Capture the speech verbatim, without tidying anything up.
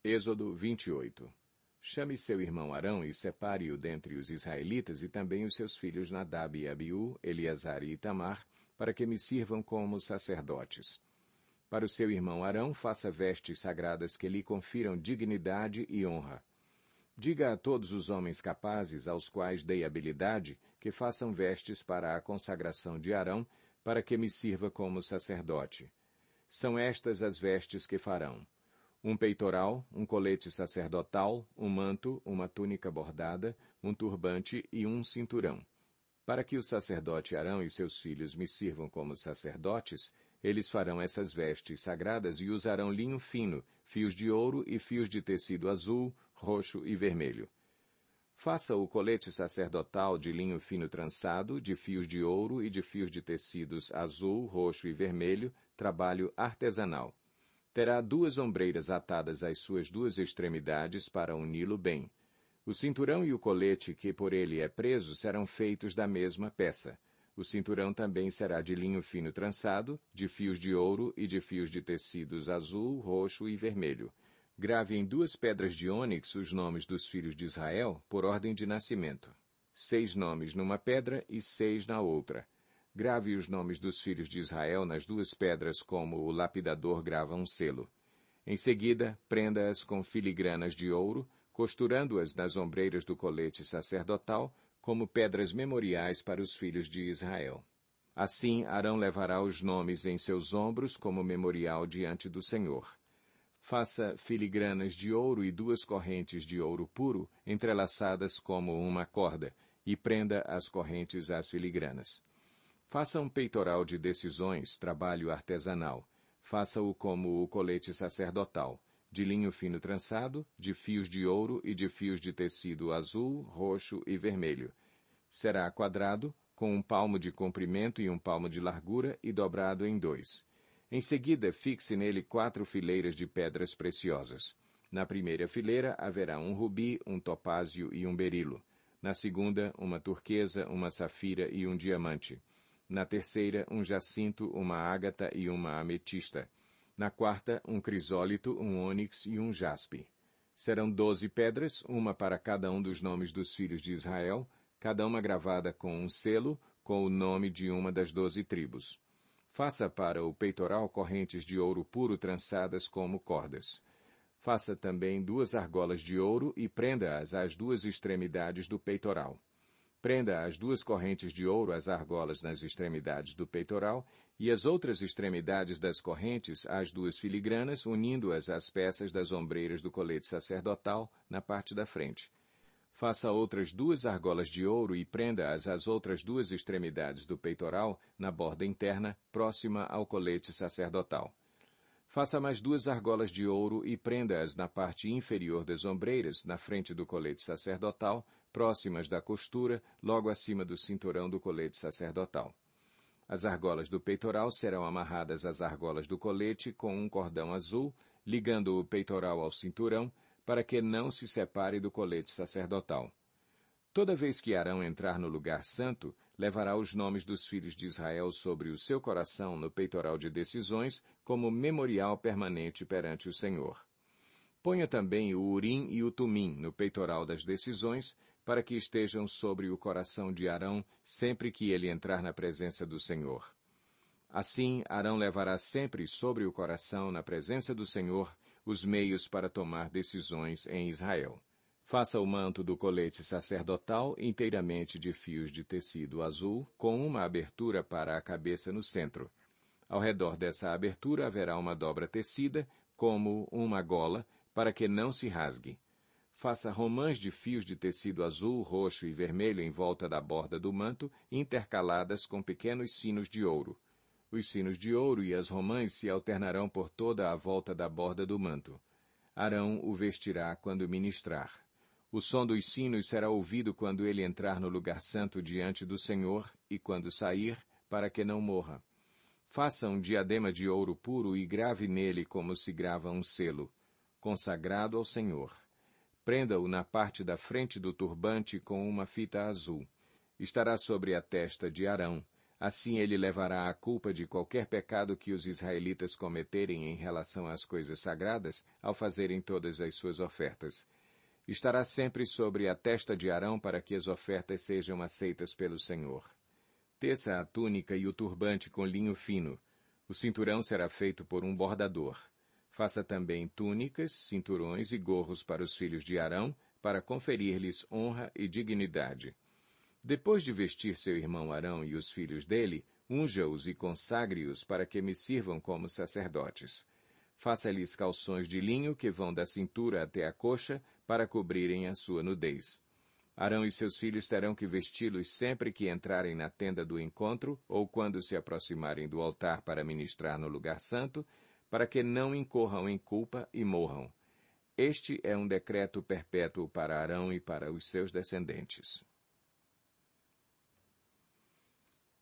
Êxodo vinte e oito. Chame seu irmão Arão e separe-o dentre os israelitas e também os seus filhos Nadab e Abiú, Eleazar e Itamar, para que me sirvam como sacerdotes. Para o seu irmão Arão, faça vestes sagradas que lhe confiram dignidade e honra. Diga a todos os homens capazes, aos quais dei habilidade, que façam vestes para a consagração de Arão, para que me sirva como sacerdote. São estas as vestes que farão: um peitoral, um colete sacerdotal, um manto, uma túnica bordada, um turbante e um cinturão. Para que o sacerdote Arão e seus filhos me sirvam como sacerdotes, eles farão essas vestes sagradas e usarão linho fino, fios de ouro e fios de tecido azul, roxo e vermelho. Faça o colete sacerdotal de linho fino trançado, de fios de ouro e de fios de tecidos azul, roxo e vermelho, trabalho artesanal. Terá duas ombreiras atadas às suas duas extremidades para uni-lo bem. O cinturão e o colete que por ele é preso serão feitos da mesma peça. O cinturão também será de linho fino trançado, de fios de ouro e de fios de tecidos azul, roxo e vermelho. Grave em duas pedras de ônix os nomes dos filhos de Israel, por ordem de nascimento. Seis nomes numa pedra e seis na outra. Grave os nomes dos filhos de Israel nas duas pedras como o lapidador grava um selo. Em seguida, prenda-as com filigranas de ouro, costurando-as nas ombreiras do colete sacerdotal, como pedras memoriais para os filhos de Israel. Assim, Arão levará os nomes em seus ombros como memorial diante do Senhor. Faça filigranas de ouro e duas correntes de ouro puro, entrelaçadas como uma corda, e prenda as correntes às filigranas. Faça um peitoral de decisões, trabalho artesanal. Faça-o como o colete sacerdotal, de linho fino trançado, de fios de ouro e de fios de tecido azul, roxo e vermelho. Será quadrado, com um palmo de comprimento e um palmo de largura e dobrado em dois. Em seguida, fixe nele quatro fileiras de pedras preciosas. Na primeira fileira haverá um rubi, um topázio e um berilo. Na segunda, uma turquesa, uma safira e um diamante. Na terceira, um jacinto, uma ágata e uma ametista. Na quarta, um crisólito, um ônix e um jaspe. Serão doze pedras, uma para cada um dos nomes dos filhos de Israel, cada uma gravada com um selo, com o nome de uma das doze tribos. Faça para o peitoral correntes de ouro puro trançadas como cordas. Faça também duas argolas de ouro e prenda-as às duas extremidades do peitoral. Prenda as duas correntes de ouro às argolas nas extremidades do peitoral e as outras extremidades das correntes às duas filigranas, unindo-as às peças das ombreiras do colete sacerdotal na parte da frente. Faça outras duas argolas de ouro e prenda-as às outras duas extremidades do peitoral na borda interna, próxima ao colete sacerdotal. Faça mais duas argolas de ouro e prenda-as na parte inferior das ombreiras, na frente do colete sacerdotal, próximas da costura, logo acima do cinturão do colete sacerdotal. As argolas do peitoral serão amarradas às argolas do colete com um cordão azul, ligando o peitoral ao cinturão, para que não se separe do colete sacerdotal. Toda vez que Arão entrar no lugar santo, levará os nomes dos filhos de Israel sobre o seu coração no peitoral de decisões, como memorial permanente perante o Senhor. Ponha também o Urim e o Tumim no peitoral das decisões, para que estejam sobre o coração de Arão sempre que ele entrar na presença do Senhor. Assim, Arão levará sempre sobre o coração, na presença do Senhor, os meios para tomar decisões em Israel. Faça o manto do colete sacerdotal inteiramente de fios de tecido azul, com uma abertura para a cabeça no centro. Ao redor dessa abertura haverá uma dobra tecida, como uma gola, para que não se rasgue. Faça romãs de fios de tecido azul, roxo e vermelho em volta da borda do manto, intercaladas com pequenos sinos de ouro. Os sinos de ouro e as romãs se alternarão por toda a volta da borda do manto. Arão o vestirá quando ministrar. O som dos sinos será ouvido quando ele entrar no lugar santo diante do Senhor e quando sair, para que não morra. Faça um diadema de ouro puro e grave nele como se grava um selo, consagrado ao Senhor. Prenda-o na parte da frente do turbante com uma fita azul. Estará sobre a testa de Arão. Assim ele levará a culpa de qualquer pecado que os israelitas cometerem em relação às coisas sagradas ao fazerem todas as suas ofertas. Estará sempre sobre a testa de Arão para que as ofertas sejam aceitas pelo Senhor. Teça a túnica e o turbante com linho fino. O cinturão será feito por um bordador. Faça também túnicas, cinturões e gorros para os filhos de Arão, para conferir-lhes honra e dignidade. Depois de vestir seu irmão Arão e os filhos dele, unja-os e consagre-os para que me sirvam como sacerdotes. Faça-lhes calções de linho que vão da cintura até a coxa, para cobrirem a sua nudez. Arão e seus filhos terão que vesti-los sempre que entrarem na tenda do encontro ou quando se aproximarem do altar para ministrar no lugar santo, para que não incorram em culpa e morram. Este é um decreto perpétuo para Arão e para os seus descendentes.